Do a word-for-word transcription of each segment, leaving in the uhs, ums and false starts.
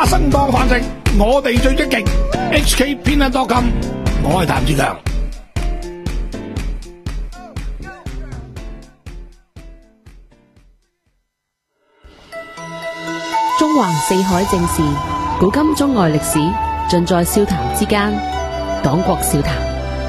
生當飯食，我哋最積極。H K 偏得多金，我係譚志強。 中橫四海正事，古今中外歷史，盡在笑談之間。廣國笑談。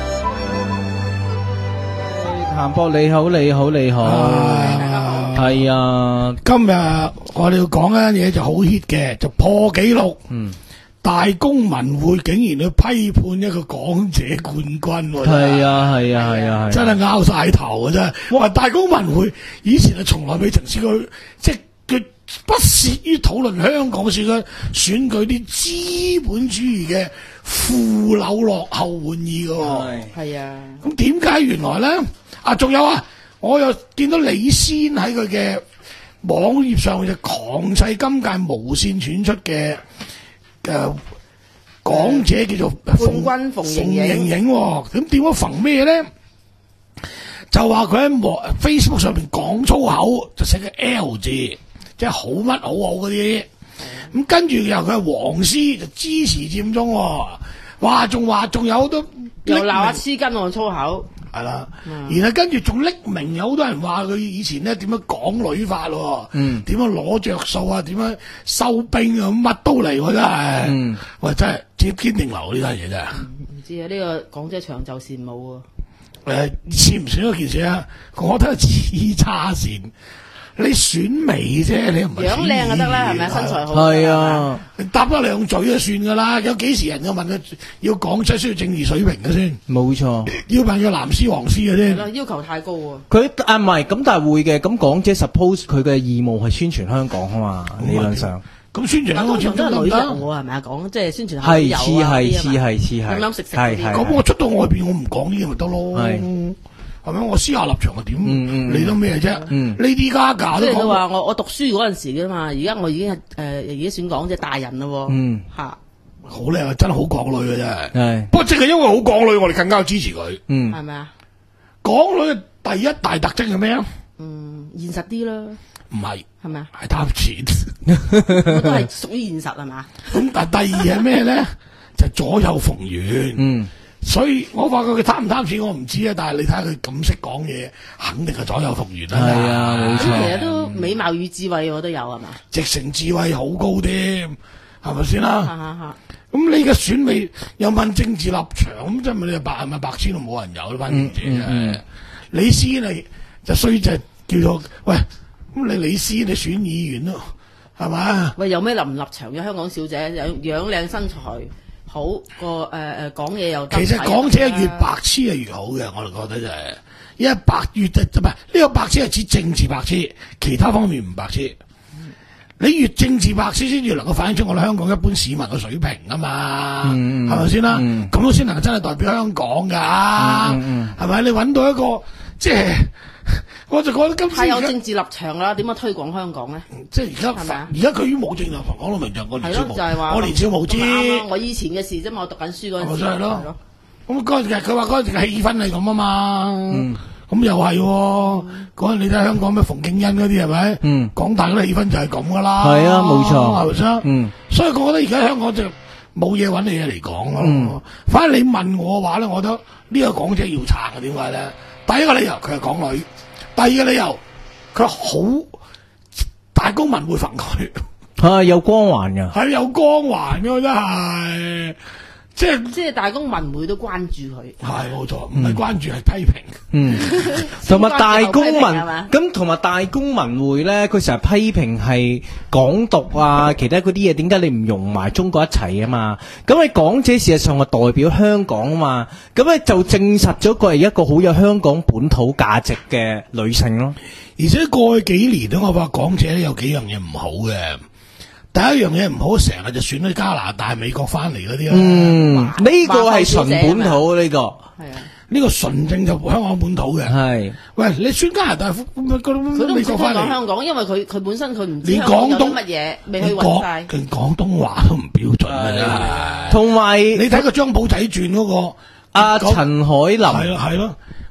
譚博你好，你好，你好，係啊！ 今日我哋要講一樣嘢就好 hit 嘅，就破紀錄。嗯，大公文匯竟然去批判一個港姐冠軍。 係啊，係啊，係啊， 真係拗晒頭啊！真係，我話大公文匯以前係從來未曾試過，即係佢不屑於討論香港選舉選舉啲資本主義嘅腐朽落後玩意嘅。 係啊， 咁點解原來咧？啊，仲有啊，我又見到李仙喺佢嘅網頁上就狂砌今屆無線選出嘅嘅港姐叫做冠軍馮盈盈。 盈盈，咁點解馮咩咧？就話佢喺 Facebook 上邊講粗口，就寫個 L 字，即係好乜好好嗰啲。咁跟住又佢係黃絲，就支持佔中。哇，仲話仲有好多又鬧下黐筋喎粗口。 係啦，嗯、然後跟住仲匿名，有好多人話佢以前咧點樣港女法喎，嗯，點樣攞着數啊，點樣收兵啊，乜都嚟喎真係，嗯，喂真係接堅定流呢單嘢真係。 唔知啊，呢、這個港姐長袖善舞啊。 誒、呃，算唔算一件事啊？我覺得黐叉線。你選美啫，你唔係樣靚就得啦，係咪身材好？ 係啊，搭多兩嘴就算噶啦。有幾時人就問佢要港姐需要政治水平嘅先？ 冇錯， 要問佢藍絲黃絲嘅啫。 係咯，要求太高喎。 佢啊唔係咁，但係會嘅。咁港姐 suppose 佢嘅義務係宣傳香港啊嘛，理論上。 咁宣傳香港都係女人喎，係咪啊？講即係宣傳係似係似係似係咁樣食食嗰啲。 咁我出到外邊，我唔講呢啲咪得咯。係咪？我私下立場係點？理得咩啫？呢啲家價都即係佢話我我讀書嗰陣時嘅嘛，而家我已經係誒而家選港姐大人咯。嗯，吓好靚啊！真係好港女嘅真係。 係， 不過正係因為好港女，我哋更加支持佢。 嗯， 係咪啊？ 港女嘅第一大特徵係咩啊？ 嗯，現實啲啦。 唔係， 係咪啊？ 係貪錢。 都係屬於現實係嘛？ 咁但係第二係咩咧？就左右逢源。嗯。所以我發覺佢貪唔貪錢我唔知啊，但係你睇下佢咁識講嘢，肯定係左右逢源啦。 係啊，冇錯。 其實都美貌與智慧我都有係嘛？ 直情智慧好高添，係咪先啦？咁你嘅選美又問政治立場，咁即係咪你白係咪白痴都冇人有呢班記者啊？李思你就衰就叫做喂，咁你李思你選議員咯，係咪？ 喂，有咩立唔立場嘅香港小姐，樣樣靚身材。好個誒誒講嘢又得， 其實港姐越白痴係越好嘅，我哋覺得就係、是，因為白越就唔係呢個白痴係指政治白痴，其他方面唔白痴。嗯、你越政治白痴先至能夠反映出我哋香港一般市民嘅水平啊嘛，係咪先啦？咁都先能夠真係代表香港噶，係咪、嗯嗯？你揾到一個即係。我就覺得今次太有政治立場啦，點樣推廣香港咧？ 即係而家，而家佢已經冇政治立場，講到明就我年少無， 就係話我年少無知。 我以前嘅事啫嘛，我讀緊書嗰陣時。 係咯。咁嗰陣時佢話嗰陣時嘅氣氛係咁啊嘛。咁、嗯、又係喎。嗰陣你睇香港咩馮敬恩嗰啲係咪？嗯。港大嗰啲氣氛就係咁噶啦。係啊，冇錯。係咪先？嗯。所以我覺得而家香港就冇嘢揾你嘢嚟講咯。嗯、反正你問我嘅話咧，我覺得呢個港姐要撐嘅，點解咧？第一個理由佢係港女。第二個理由，佢好大公文匯焚佢， 啊有光環㗎， 係有光環㗎真係，即係即係大公文匯都關注佢， 係冇錯，唔係關注係、嗯、批評， 嗯，同埋大公文咁，同埋大公文匯咧，佢成日批評係港獨啊，其他嗰啲嘢，點解你唔融埋中國一齊啊嘛？咁你港姐事實上係代表香港啊嘛，咁咧就證實咗佢係一個好有香港本土價值嘅女性咯。 而且過去幾年咧，我發覺港姐有幾樣嘢唔好嘅。第一樣嘢唔好，成日就選咗加拿大、美國翻嚟嗰啲啦。嗯，呢個係純本土呢個。 係啊， 呢個純正就香港本土嘅。係，喂，你選加拿大、佢都唔美國翻嚟香港，因為佢佢本身佢唔知香港有啲乜嘢，未去揾晒。 連廣東話都唔標準嘅。 同埋你睇個張寶仔傳嗰個阿陳凱琳， 係咯係咯。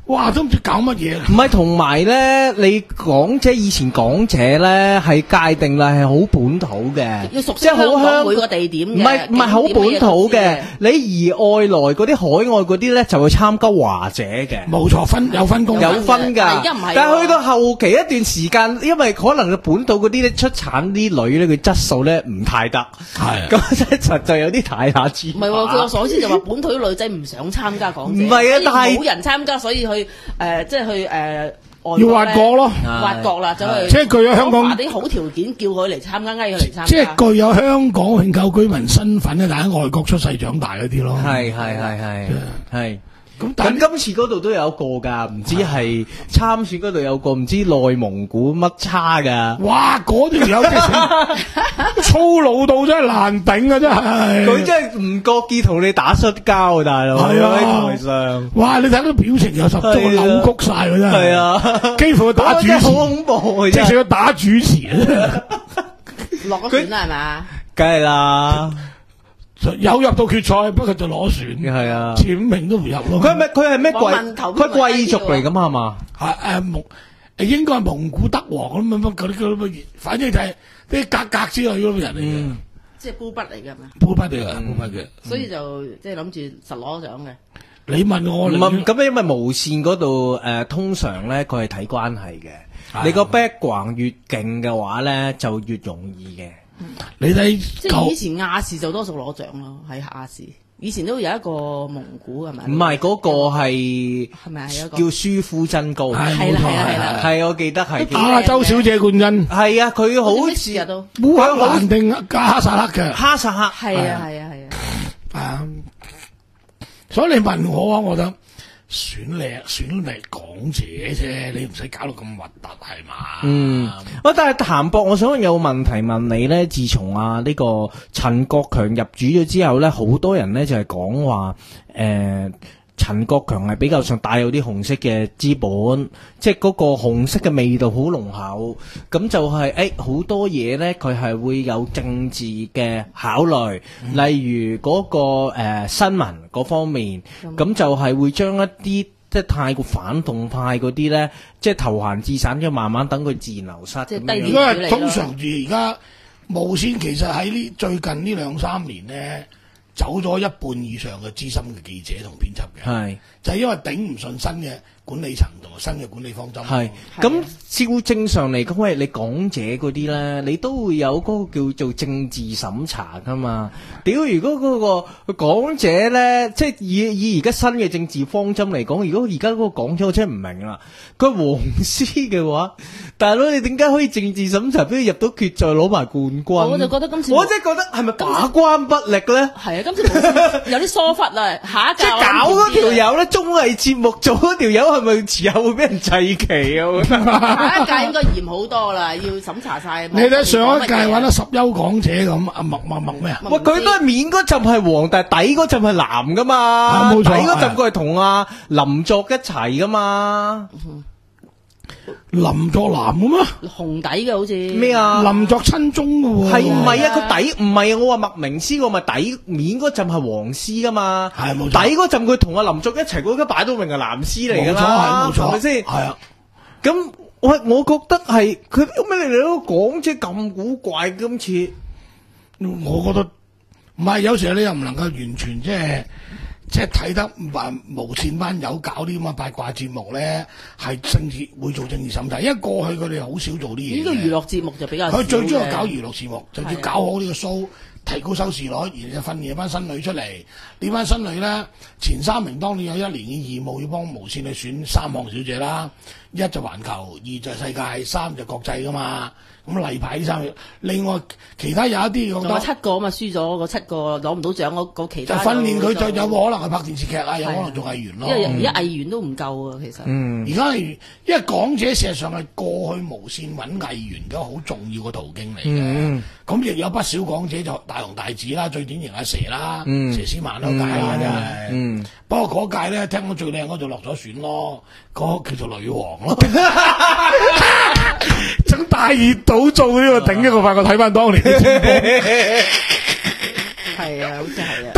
哇，都唔知搞乜嘢。 唔係，同埋咧，你港姐以前港姐咧係界定啦，係好本土嘅， 要熟悉香港每個地點嘅。 唔係唔係好本土嘅，你而外來嗰啲海外嗰啲咧就會參加華姐嘅。 冇錯，分有分工， 有分㗎。 而家唔係。 但係去到後期一段時間，因為可能本土嗰啲咧出產啲女咧，佢質素咧唔太得。係。咁即係實在有啲太下豬。 唔係喎，據我所知就話本土啲女仔唔想參加港姐。 唔係啊，但係冇人參加，所以去。誒，即係去誒， 要挖角咯， 挖角啦，走去即係具有香港啲好條件，叫佢嚟參加，嗌佢嚟參加。 即係具有香港永久居民身份咧，但喺外國出世長大嗰啲咯。 係係係係係。咁但今次嗰度都有一個㗎，唔知係參選嗰度有個唔知內蒙古乜叉㗎。 哇！嗰條友真係粗魯到真係難頂啊！真係佢真係唔覺意同你打摔跤啊，大佬！係啊，喺台上。哇！ 你睇到表情有十足扭曲晒㗎真係。係啊， 幾乎打主持， 好恐怖， 即係要打主持啊！ 落咗選啦係嘛？ 梗係啦。 有入到決賽，不過就攞選， 係啊， 前五名都唔入咯。 佢係咩？佢係咩貴？佢貴族嚟㗎嘛？係嘛？ 係誒蒙，應該係蒙古德王咁樣乜嗰啲嗰啲，反正就係啲格格之類嗰啲人嚟嘅。 即係孤筆嚟㗎嘛？ 孤筆嚟㗎，孤筆嘅。 所以就即係諗住實攞獎嘅。 你問我， 唔係咁，因為無線嗰度誒，通常咧佢係睇關係嘅。你個 background 越勁嘅話咧，就越容易嘅。 你睇即係以前亞視就多數攞獎咯，喺亞視。以前都有一個蒙古係咪？ 唔係嗰個係係咪係一個叫舒夫真高？ 係係啦係啦係啦， 係我記得係亞洲小姐冠軍。 係啊，佢好似都烏克蘭定哈薩克嘅。 哈薩克係啊係啊係啊。 啊，所以你問我啊，我覺得。選靚選嚟港姐啫，你唔使搞到咁核突係嘛？ 嗯，喂，但係譚博，我想有問題問你咧。自從啊呢個陳國強入主咗之後咧，好多人咧就係講話誒。陳國強係比較上帶有啲紅色嘅資本，即係嗰個紅色嘅味道好濃厚，咁就係誒好多嘢咧，佢係會有政治嘅考慮，嗯、例如嗰、嗰個誒、呃、新聞嗰方面，咁、嗯、就係會將一啲即係太過反動派嗰啲咧，即係投閒置散，咗慢慢等佢自然流失。 即係因為通常住而家無線其實喺呢最近呢兩三年咧。走咗一半以上嘅資深嘅記者同編輯嘅，係就係因為頂唔順新嘅管理層同埋新嘅管理方針。係咁照正常嚟講，喂，你港姐嗰啲咧，你都會有嗰個叫做政治審查噶嘛？屌，如果嗰個港姐咧，即係以以而家新嘅政治方針嚟講，如果而家嗰個港姐我真係唔明啦，佢黃絲嘅話，大佬你點解可以政治審查俾佢入到決賽攞埋冠軍？ 我就覺得今次我真係覺得係咪把關不力咧？ 係啊，今次有啲疏忽啦，下一屆即係搞嗰條友咧，綜藝節目做嗰條友係咪遲後會俾人祭旗啊？我覺得下一屆應該嚴好多啦，要審查晒。 你睇上一屆揾得十優港姐咁，阿麥麥麥咩啊？ 喂，佢都係面嗰陣係黃，但係底嗰陣係藍噶嘛？冇錯，底嗰陣佢係同阿林作一齊噶嘛？ 林作男嘅咩？ 紅底嘅好似咩啊？ 林作親中嘅喎， 係唔係啊？佢底唔係啊！我話麥明詩，我咪底面嗰陣係黃絲噶嘛？係冇錯。底嗰陣佢同阿林作一齊，嗰家擺到明係藍絲嚟噶啦，冇錯，係咪先？係啊。咁我我覺得係佢咩嚟都講即係咁古怪，今次我覺得唔係，有時候你又唔能夠完全即係。即係睇得話無線班友搞啲咁嘅八卦節目咧，係政治會做政治審查，因為過去佢哋好少做啲嘢。呢個娛樂節目就比較佢最中意搞娛樂節目，就要搞好呢個 show，提高收視率，然後就訓練一班新女出嚟。呢班新女咧，前三名當年有一年嘅義務要幫無線去選三項小姐啦，一就環球，二就世界，三就國際噶嘛。咁例牌呢三樣，另外其他有一啲我覺得有七個啊嘛，輸咗個七個攞唔到獎，嗰嗰其他就訓練佢就有可能係拍電視劇啊，有可能做藝員咯。 因為而家藝員都唔夠啊，其實。 嗯。而家係因為港姐事實上係過去無線揾藝員嘅好重要嘅途徑嚟嘅。嗯。咁亦有不少港姐就大紅大紫啦，最典型阿佘啦， 嗯、 佘詩曼嗰屆啦，真係。 嗯。 不過嗰屆咧，聽講最靚嗰就落咗選咯，嗰、嗰個叫做女王咯。整大熱倒做呢個頂一個法，我睇翻當年嘅節目。 係啊，好似係啊。 大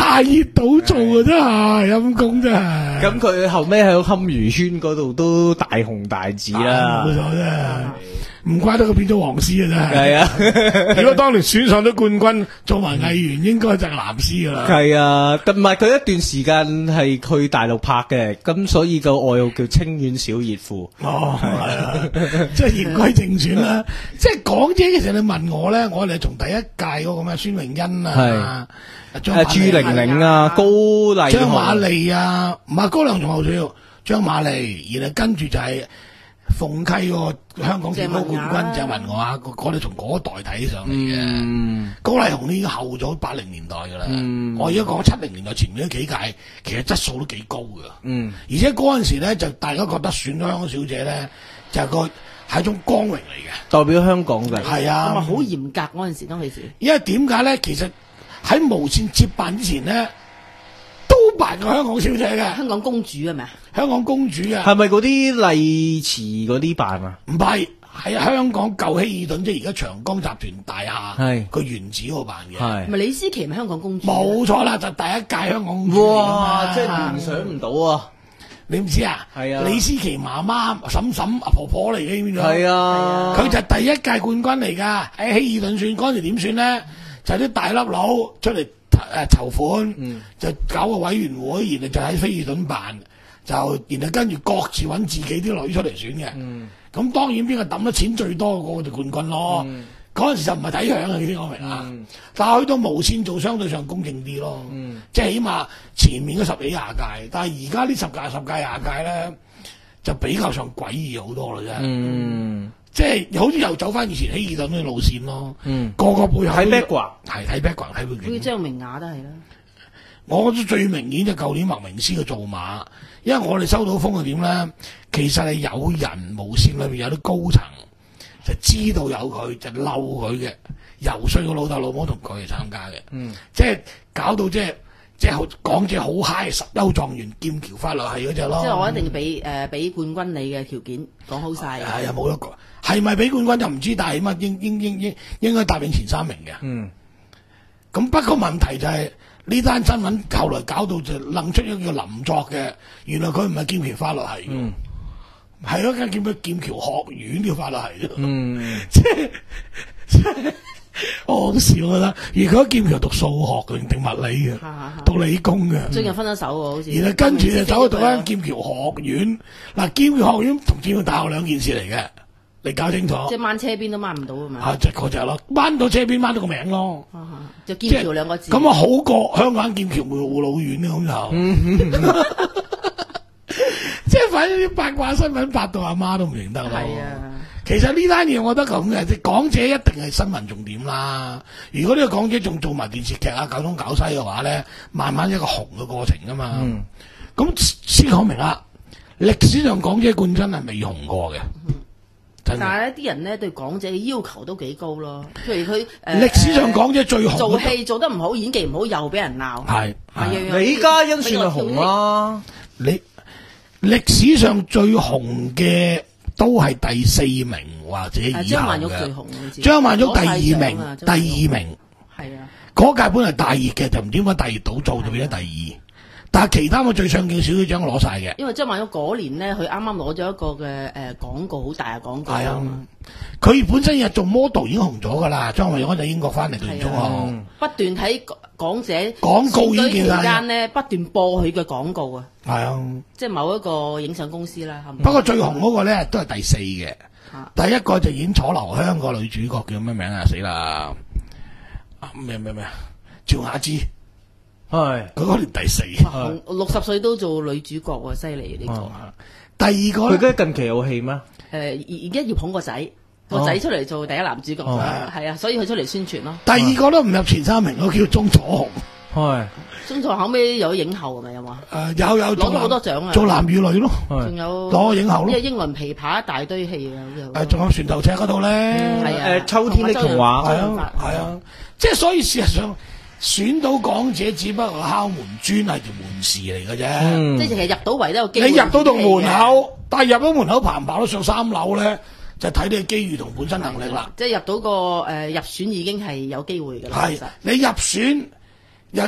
大熱倒灶啊！真係陰公真係。 咁佢後尾喺堪輿村嗰度都大紅大紫啦。 冇錯啫。唔怪得佢變咗黃絲啊！真係。 係啊， 如果當年選上咗冠軍，做埋藝員，應該就係藍絲噶啦。 係啊，唔係佢一段時間係去大陸拍嘅，咁所以個外號叫清遠小熱褲。 哦，係啊，即係言歸正傳啦。即係港姐，其實你問我咧，我哋從第一屆嗰個咩孫穎欣啊， 誒朱玲玲啊，高麗張瑪麗啊，唔係高亮仲後少，張瑪麗，然後跟住就係。鳳溪嗰個香港健操冠軍鄭文雅，我哋從嗰代睇上嚟嘅。嗯、高麗紅呢已經後咗八零年代噶啦。嗯、我而家講七零年代前面嗰幾屆，其實質素都幾高噶。嗯、而且嗰陣時咧，就大家覺得選咗香港小姐咧，就係個係一種光榮嚟嘅， 代表香港嘅。 係啊， 係咪好嚴格嗰陣時當其時？ 因為點解咧？其實喺無線接辦之前咧。都扮過香港小姐嘅， 香港公主係咪啊？ 香港公主啊， 係咪嗰啲麗池嗰啲扮啊？ 唔係，喺香港舊希爾頓，即係而家長江集團大廈，係佢原址嗰個扮嘅。係咪李思琪咪香港公主？ 冇錯啦，就第一屆香港公主。 哇！真係聯想唔到啊！ 你唔知啊？係啊，李思琪媽媽、嬸嬸、阿婆婆嚟嘅邊度？ 係啊， 佢就係第一屆冠軍嚟㗎。喺希爾頓選嗰陣時點選咧？就係啲大粒佬出嚟。誒籌款、嗯、就搞個委員會，然後就喺菲爾頓辦，就然後跟住各自揾自己啲女出嚟選嘅。咁、嗯、當然邊個抌得錢最多嗰個就冠軍咯。嗰陣、嗯、時就唔係睇樣啊，你聽我明啊？嗯、但係去到無線做相對上公正啲咯，嗯、即係起碼前面嗰十幾廿屆，但係而家呢十屆十屆廿屆咧就比較上詭異好多啦，真係。嗯即係好似又走翻以前希爾頓嘅路線咯，嗯、個個背後睇 background， 係睇 background 睇背景。 好似張明雅都係啦。 我覺得最明顯就舊年麥明詩嘅造馬，因為我哋收到風係點咧，其實係有人無線裏邊有啲高層就知道有佢就嬲佢嘅，游說個老豆老母同佢去參加嘅，嗯、即係搞到即係即係港姐好 high 十優狀元劍橋法律系嗰隻咯。即係我一定要俾誒俾冠軍你嘅條件講好晒。 係啊，冇一個。係咪俾冠軍就唔知，但係起碼應應應應應該答應前三名嘅。嗯。咁不過問題就係呢單新聞後來搞到就楞出一個叫林作嘅，原來佢唔係劍橋法律系，嗯，係嗰間叫咩劍橋學院嘅法律系啫。嗯。即係即係好笑我覺得，如果劍橋讀數學定定物理嘅，讀理工嘅。 最近分咗手喎，好似。 然後跟住就走去讀間劍橋學院。嗱，劍橋學院同劍橋大學兩件事嚟嘅。你搞清楚， 即係掹車邊都掹唔到啊嘛！ 啊，就嗰隻咯，掹到車邊掹到個名咯， 啊、就劍橋兩個字。 咁啊好過香港劍橋護老院啊，咁就，即係反正啲八卦新聞八到阿媽都唔認得咯。係啊，其實呢單嘢我覺得咁嘅，即港姐一定係新聞重點啦。如果呢個港姐仲做埋電視劇啊，搞東搞西嘅話咧，慢慢一個紅嘅過程噶嘛。咁、嗯、先講明啦，歷史上港姐冠軍係未紅過嘅。嗯但係咧，啲人咧對港姐嘅要求都幾高咯。譬如佢誒，歷史上港姐最紅， 做戲做得唔好，演技唔好，又俾人鬧。係李嘉欣算係紅啦。 你歷史上最紅嘅都係第四名或者以下嘅。 張曼玉最紅，好似張曼玉第二名，第二名。 係啊， 嗰屆本嚟大熱嘅，就唔知點解大熱倒做就變咗第二。但係其他我最上鏡小姐獎攞晒嘅， 因為張曼玉嗰年咧，佢啱啱攞咗一個嘅誒廣告，好大嘅廣告。係啊， 佢本身日做 model 已經紅咗噶啦。張曼玉嗰陣英國翻嚟讀完中學， 不斷喺港姐廣告已經期間咧，不斷播佢嘅廣告啊。 係啊，即係某一個影相公司啦。 不過最紅嗰個咧都係第四嘅，第一個就演楚留香個女主角叫咩名啊？死啦！咩咩咩？趙雅芝。係佢嗰年第四， 六十歲都做女主角喎，犀利呢個。 第二個佢而家近期有戲咩？誒， 而家要捧個仔，個仔出嚟做第一男主角，係啊，所以佢出嚟宣傳咯。 第二個都唔入前三名，我叫鐘楚紅。 係鐘楚紅後尾有影后係咪有嘛？ 誒，有有攞咗好多獎啊！ 做男與女咯， 仲有攞影后咯。 因為英倫琵琶一大堆戲啊， 誒，仲有船頭尺嗰度咧， 係誒，秋天的童話係啊，係啊，即係所以事實上。選到港姐只不過敲門磚係條門匙嚟嘅啫， 嗯、即係其實入到圍都有機會。 你入到到門口，但係入到門口爬唔爬到上三樓咧，就睇你嘅機遇同本身能力啦。 即係入到個誒、呃、入選已經係有機會㗎啦。係你入選入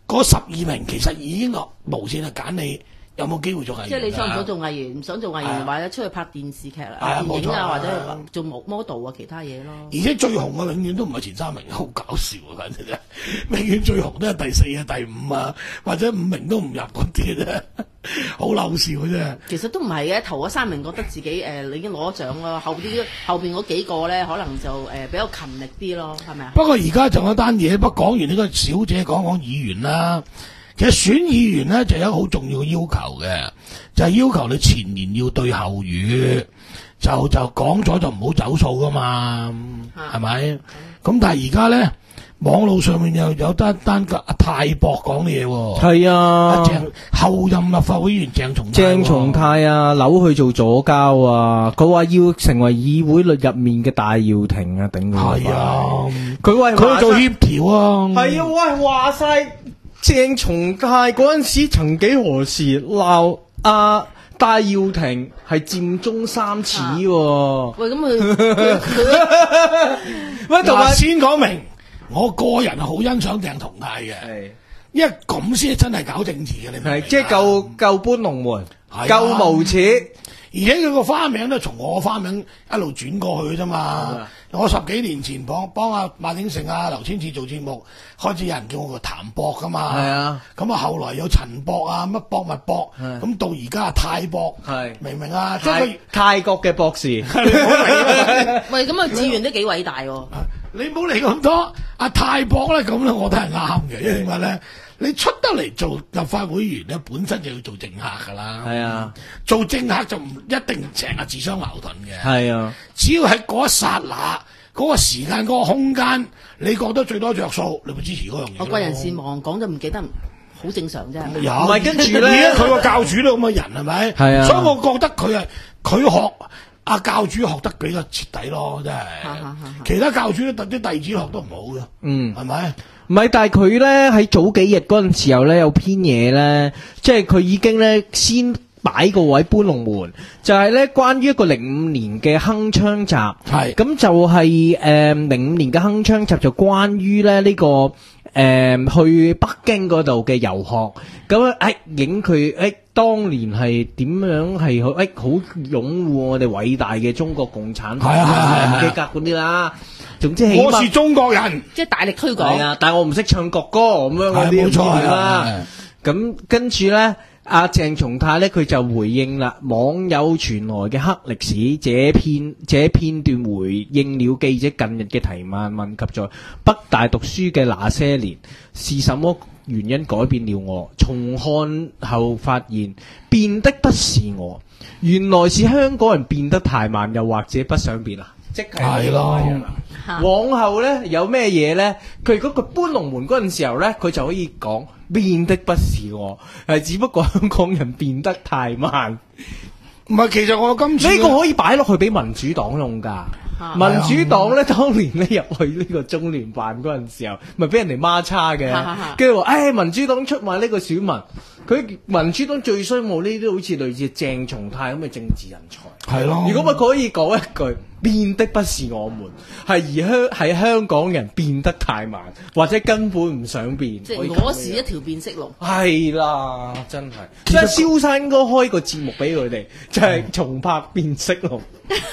嗰十二名其實已經無線係揀你。有冇機會做藝員？ 即係你想唔想做藝員？唔想做藝員，或者出去拍電視劇啊、電影啊，或者做 model 啊，其他嘢咯。 而且最紅嘅永遠都唔係前三名，好搞笑啊！簡直啫，永遠最紅都係第四啊、第五啊，或者五名都唔入嗰啲嘅啫，好嬲笑嘅啫。 其實都唔係嘅，頭嗰三名覺得自己誒、呃、已經攞咗獎咯，後啲後邊嗰幾個咧可能就誒、呃、比較勤力啲咯，係咪啊？ 不過而家仲有單嘢，不過講完呢個小姐，講講議員啦。其實選議員咧就有一個好重要嘅要求嘅，就係、是、要求你前言要對後語，就就講咗就唔好走數噶嘛，係咪？咁但係而家咧網路上面又有單單個阿泰博講嘅嘢喎， 係啊， 鄭後任立法會議員鄭松泰鄭松泰啊，扭去做左膠啊，佢話要成為議會裏入面嘅戴耀廷啊，頂佢！ 係啊， 佢話佢做協調啊， 係啊，喂，話晒。鄭松泰嗰陣時，曾幾何時鬧阿戴耀廷係佔中三恥喎？ 喂，咁佢喂，同埋先講明，我個人係好欣賞鄭松泰嘅，因為咁先真係搞政治嘅，你明唔明？ 即係夠夠搬龍門，夠無恥。 而且佢個花名都從我花名一路轉過去啫嘛。我十幾年前幫幫阿馬鼎盛啊、劉千賜做節目，開始有人叫我個譚博噶嘛。係啊。咁啊，後來有陳博啊，乜博物博，咁到而家啊泰博，明唔明啊？即係泰國嘅博士。 喂，咁啊，志願都幾偉大喎。 你唔好理咁多，阿泰博咧咁咧，我都係啱嘅，因為點解咧？你出得嚟做立法會議員咧，本身就要做政客噶啦。係啊，做政客就唔一定成日自相矛盾嘅。係啊，只要喺嗰一剎那、嗰、嗰個時間、嗰、嗰個空間，你覺得最多着數，你會支持嗰樣嘢。 我貴人事忙，講就唔記得，好正常啫。 有，唔係跟住咧，佢個教主都咁嘅人係咪？係啊，所以我覺得佢係佢學阿教主學得比較徹底咯，真係。其他教主都啲弟子學得唔好嘅。嗯，係咪？ 唔係，但係佢咧喺早幾日嗰陣時候咧有篇嘢咧，即係佢已經咧先擺個位搬龍門，就係、是、咧關於一個零五年嘅鏗鏘集，係咁就係誒零五年嘅鏗鏘集就關於咧呢、這個誒、呃、去北京嗰度嘅遊學，咁誒影佢誒當年係點樣係誒好擁護我哋偉大嘅中國共產黨嘅格嗰啲啦。總之起碼我是中國人， 即係大力推廣。係啊，但係我唔識唱國歌咁樣嗰啲冇錯啦。咁跟住咧，阿鄭松泰咧佢就回應啦，網友傳來嘅黑歷史這片這片段回應了記者近日嘅提問，問及在北大讀書嘅那些年是什麼原因改變了我？重看後發現變的不是我，原來是香港人變得太慢，又或者不想變啊！即係咯，往後咧有咩嘢咧？佢嗰個搬龍門嗰陣時候咧，佢就可以講變的不是我，係只不過香港人變得太慢。 唔係，其實我今次呢個可以擺落去俾民主黨用㗎。民主黨咧，當年咧入去呢個中聯辦嗰陣時候，咪俾人哋孖叉嘅，跟住話，誒民主黨出賣呢個選民，佢民主黨最衰冇呢啲好似類似鄭松泰咁嘅政治人才，係咯。如果咪可以講一句，變的不是我們，係而香係香港人變得太慢，或者根本唔想變。 即係我是一條變色龍。 係啦，真係。即係蕭生應該開個節目俾佢哋，就係重拍變色龍。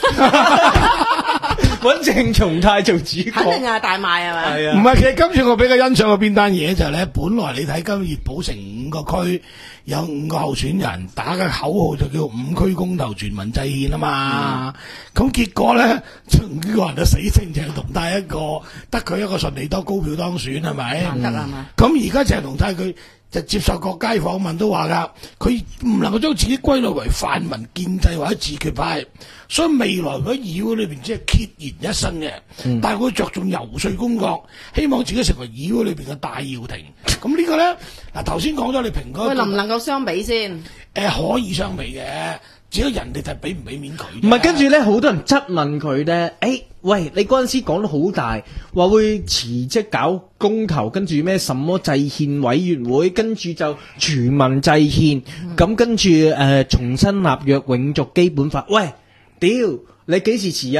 揾鄭松泰做主角， 肯定係大賣係咪？ 係啊，唔係，其實今次我比較欣賞嘅邊單嘢就係咧，本來你睇今熱寶城五個區有五個候選人打嘅口號就叫五區公投全民制憲啊嘛，咁、嗯、結果咧，呢個人就死剩鄭松泰一個，得佢一個順利多高票當選係咪？ 得啦嘛。咁而家鄭松泰佢就接受各界訪問都話噶，佢唔能夠將自己歸類為泛民建制或者自決派，所以未來喺議會裏邊只係孑然一身嘅，嗯、但係佢着重游說工作，希望自己成為議會裏邊嘅戴耀廷。咁呢個咧，嗱頭先講咗你評嗰， 能唔能夠相比先？ 誒、呃，可以相比嘅。只係人哋就俾唔俾面佢。 唔係，跟住咧，好多人質問佢咧。誒、欸，喂，你嗰陣時講得好大，話會辭職搞公投，跟住咩什麼制憲委員會，跟住就全民制憲，咁、嗯、跟住誒、呃、重新立約，永續基本法。喂，屌，你幾時辭啊？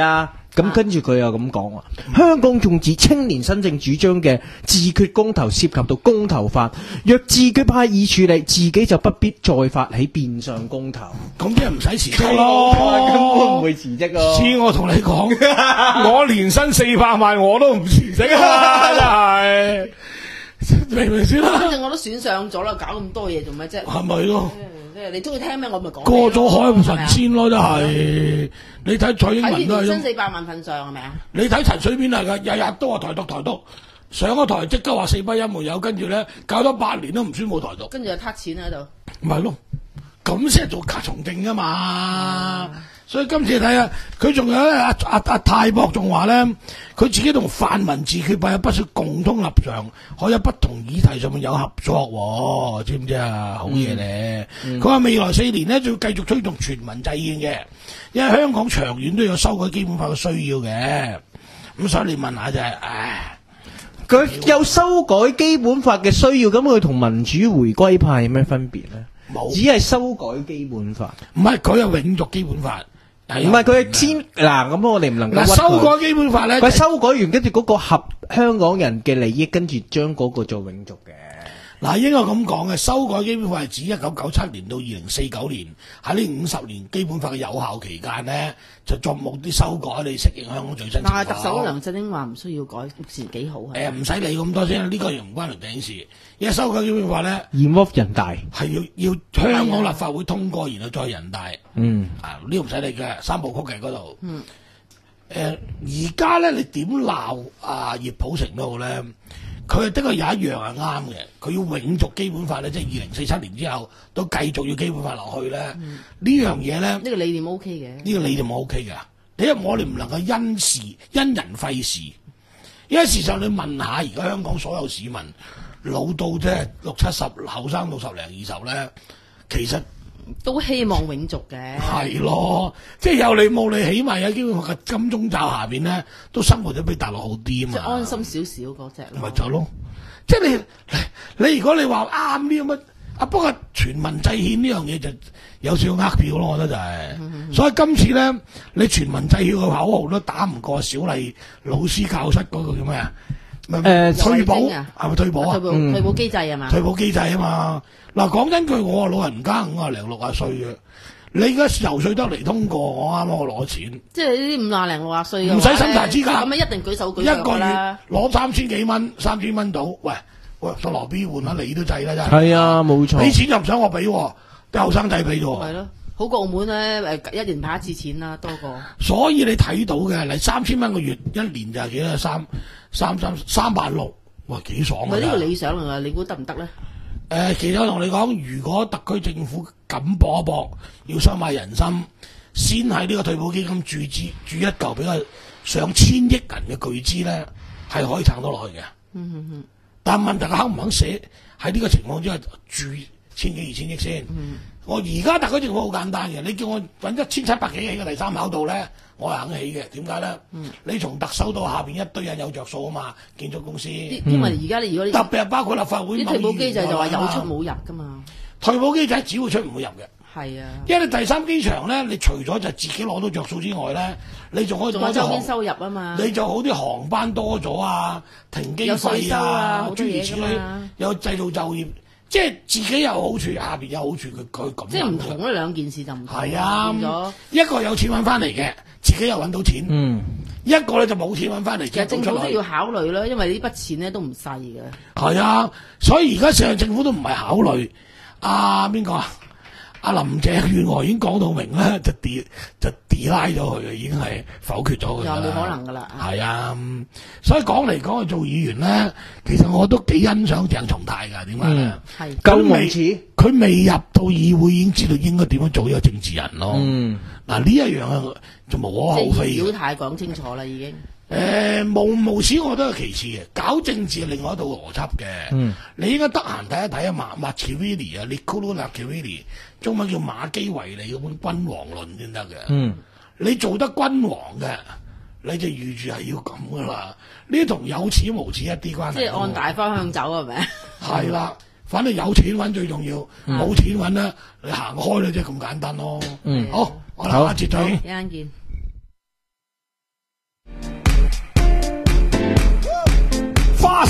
咁跟住佢又咁講啊，香港眾志青年新政主張嘅自決公投涉及到公投法，若自決派已處理，自己就不必再發起變相公投。 咁即係唔使辭職咯， 根本唔會辭職咯。 似我同你講，我年薪四百萬我都唔辭職啊，真係明唔明先啦？ 反正我都選上咗啦，搞咁多嘢做咩啫？ 係咪咯？ 即係你中意聽咩，我咪講。 過咗海唔神仙咯，真係。你睇蔡英文都係睇年薪四百萬份上係咪啊？ 你睇陳水扁係噶，日日都話台獨台獨，上咗台即刻話四不一沒有，跟住咧搞咗八年都唔宣佈台獨， 跟住就撻錢喺度。 唔係咯，咁先係做甲從政噶嘛。嗯、所以今次睇下，佢仲有咧，阿阿阿泰博仲話咧，佢自己同泛民自決派有不少共通立場，可以喺不同議題上面有合作、哦，知唔知啊？好嘢咧！佢話、嗯、未來四年咧，就要繼續推動全民制憲嘅，因為香港長遠都有修改基本法嘅需要嘅。咁所以你問下就係、是，唉， 佢有修改基本法嘅需要，咁佢同民主回歸派有咩分別咧？冇，只係修改基本法， 唔係佢係永續基本法。 唔係佢係先嗱，咁我哋唔能夠嗱修改基本法咧， 佢修改完跟住嗰個合香港人嘅利益，跟住將嗰個做永續嘅。 嗱，應該咁講嘅，修改基本法係指一九九七年到二零四九年喺呢五十年基本法嘅有效期間呢，就作目啲修改嚟適應香港最新情況。 但係特首梁振英話唔需要改，目前幾好。 誒唔使理咁多先，呢、這個又唔關梁振英事。因為修改基本法咧， 驗屋人大係要要香港立法會通過，然後再人大。嗯，啊呢個唔使理嘅，三部曲嘅嗰度。嗯。誒而家咧，你點鬧啊葉普成都好咧？佢的確有一樣係啱嘅，佢要永續基本法咧，即係二零四七年之後都繼續要基本法落去咧。嗯、呢樣嘢咧，呢個理念 O K 嘅， 呢個理念 O K 嘅。因為我哋唔能夠因事因人廢事，因為事實上你問下而家香港所有市民老到即係六七十，後生到十零二十咧，其實都希望永續嘅。 係咯，即係有你冇你，起碼喺基本法嘅金鐘罩下邊咧，都生活得比大陸好啲啊嘛。 即係安心少少嗰隻咯。 咪就咯，即係你你如果你話啱啲咁乜啊，不過全民制憲呢樣嘢就有少少呃票咯，我覺得就係、是。嗯嗯所以今次咧，你全民制憲嘅口號都打唔過小麗老師教室嗰個叫咩啊？誒退保係咪退保啊？ 退保機制係嘛？ 退保機制啊嘛！嗱，講真句，我啊老人家五啊零六啊歲嘅，你而家游說得嚟通過，我啱啱我攞錢。 即係呢啲五啊零六啊歲嘅， 唔使審查資格， 咁啊一定舉手舉一個月攞三千幾蚊，三千蚊到。喂喂，到羅 B 換下你都制啦，真係。 係啊，冇錯。 俾錢又唔想我俾，啲後生仔俾咗。 係咯。好過澳門咧，誒一年派一次錢啦，多過。 所以你睇到嘅，你三千蚊個月，一年就係幾多？三三三三萬六，哇幾爽啊！ 唔係呢個理想啊，你估得唔得咧？誒、 呃，其實我同你講，如果特區政府敢搏一搏，要傷買人心，先喺呢個退保基金注資注一嚿比較上千億銀嘅巨資咧，係可以撐到落去嘅。嗯嗯嗯。但問題佢肯唔肯寫喺呢個情況之下注千幾二千億先？嗯。我而家特區政府好簡單嘅，你叫我揾一千七百幾起嘅第三跑道咧，我係肯起嘅。點解咧？嗯、你從特首到下邊一堆人有着數啊嘛，建築公司。 因為而家你如果特別係包括立法會，啲退保機制就話有出冇入噶嘛。 退保機制只會出唔會入嘅。 係啊， 因為你第三機場咧，你除咗就自己攞到着數之外咧，你仲可以多咗周邊收入啊嘛。 你就好啲航班多咗啊，停機費啊，諸如此類，有製造就業。即係自己有好處，下邊有好處，佢佢咁。 即係唔同嗰兩件事就唔同。 係啊，一個有錢揾翻嚟嘅，自己又揾到錢。嗯，一個咧就冇錢揾翻嚟。 其實政府都要考慮啦，因為呢筆錢咧都唔細嘅。 係啊，所以而家成日政府都唔係考慮。阿邊個啊？阿林鄭月娥已經講到明啦，就 d 就 delay 咗佢嘅，已經係否決咗佢啦。 又冇可能噶啦。 係啊，所以講嚟講去做議員咧，其實我都幾欣賞鄭松泰噶。點解咧？ 係夠無恥，佢未入到議會已經知道應該點樣做呢個政治人咯。嗯，嗱呢一樣啊，就無可厚非。 即係表態講清楚啦，已經。 誒、呃，無無恥我都係其次嘅，搞政治係另外一套邏輯嘅。嗯，你應該得閒睇一睇啊，馬馬奇維利啊 Niccolo Machiavelli 中文叫馬基維利嗰本《君王論》先得嘅。嗯，你做得君王嘅，你就預住係要咁噶啦。呢同有恥無恥一啲關係。 即係按大方向走係咪？ 係啦，反正有錢揾最重要，冇、嗯、錢揾咧，你行開咧，即係咁簡單咯。嗯，好，我哋下一節再見。 一陣見。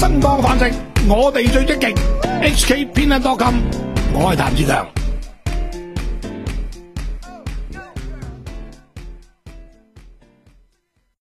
燈光飯食，我哋最積極。H K 偏 dot com， 我係譚志強。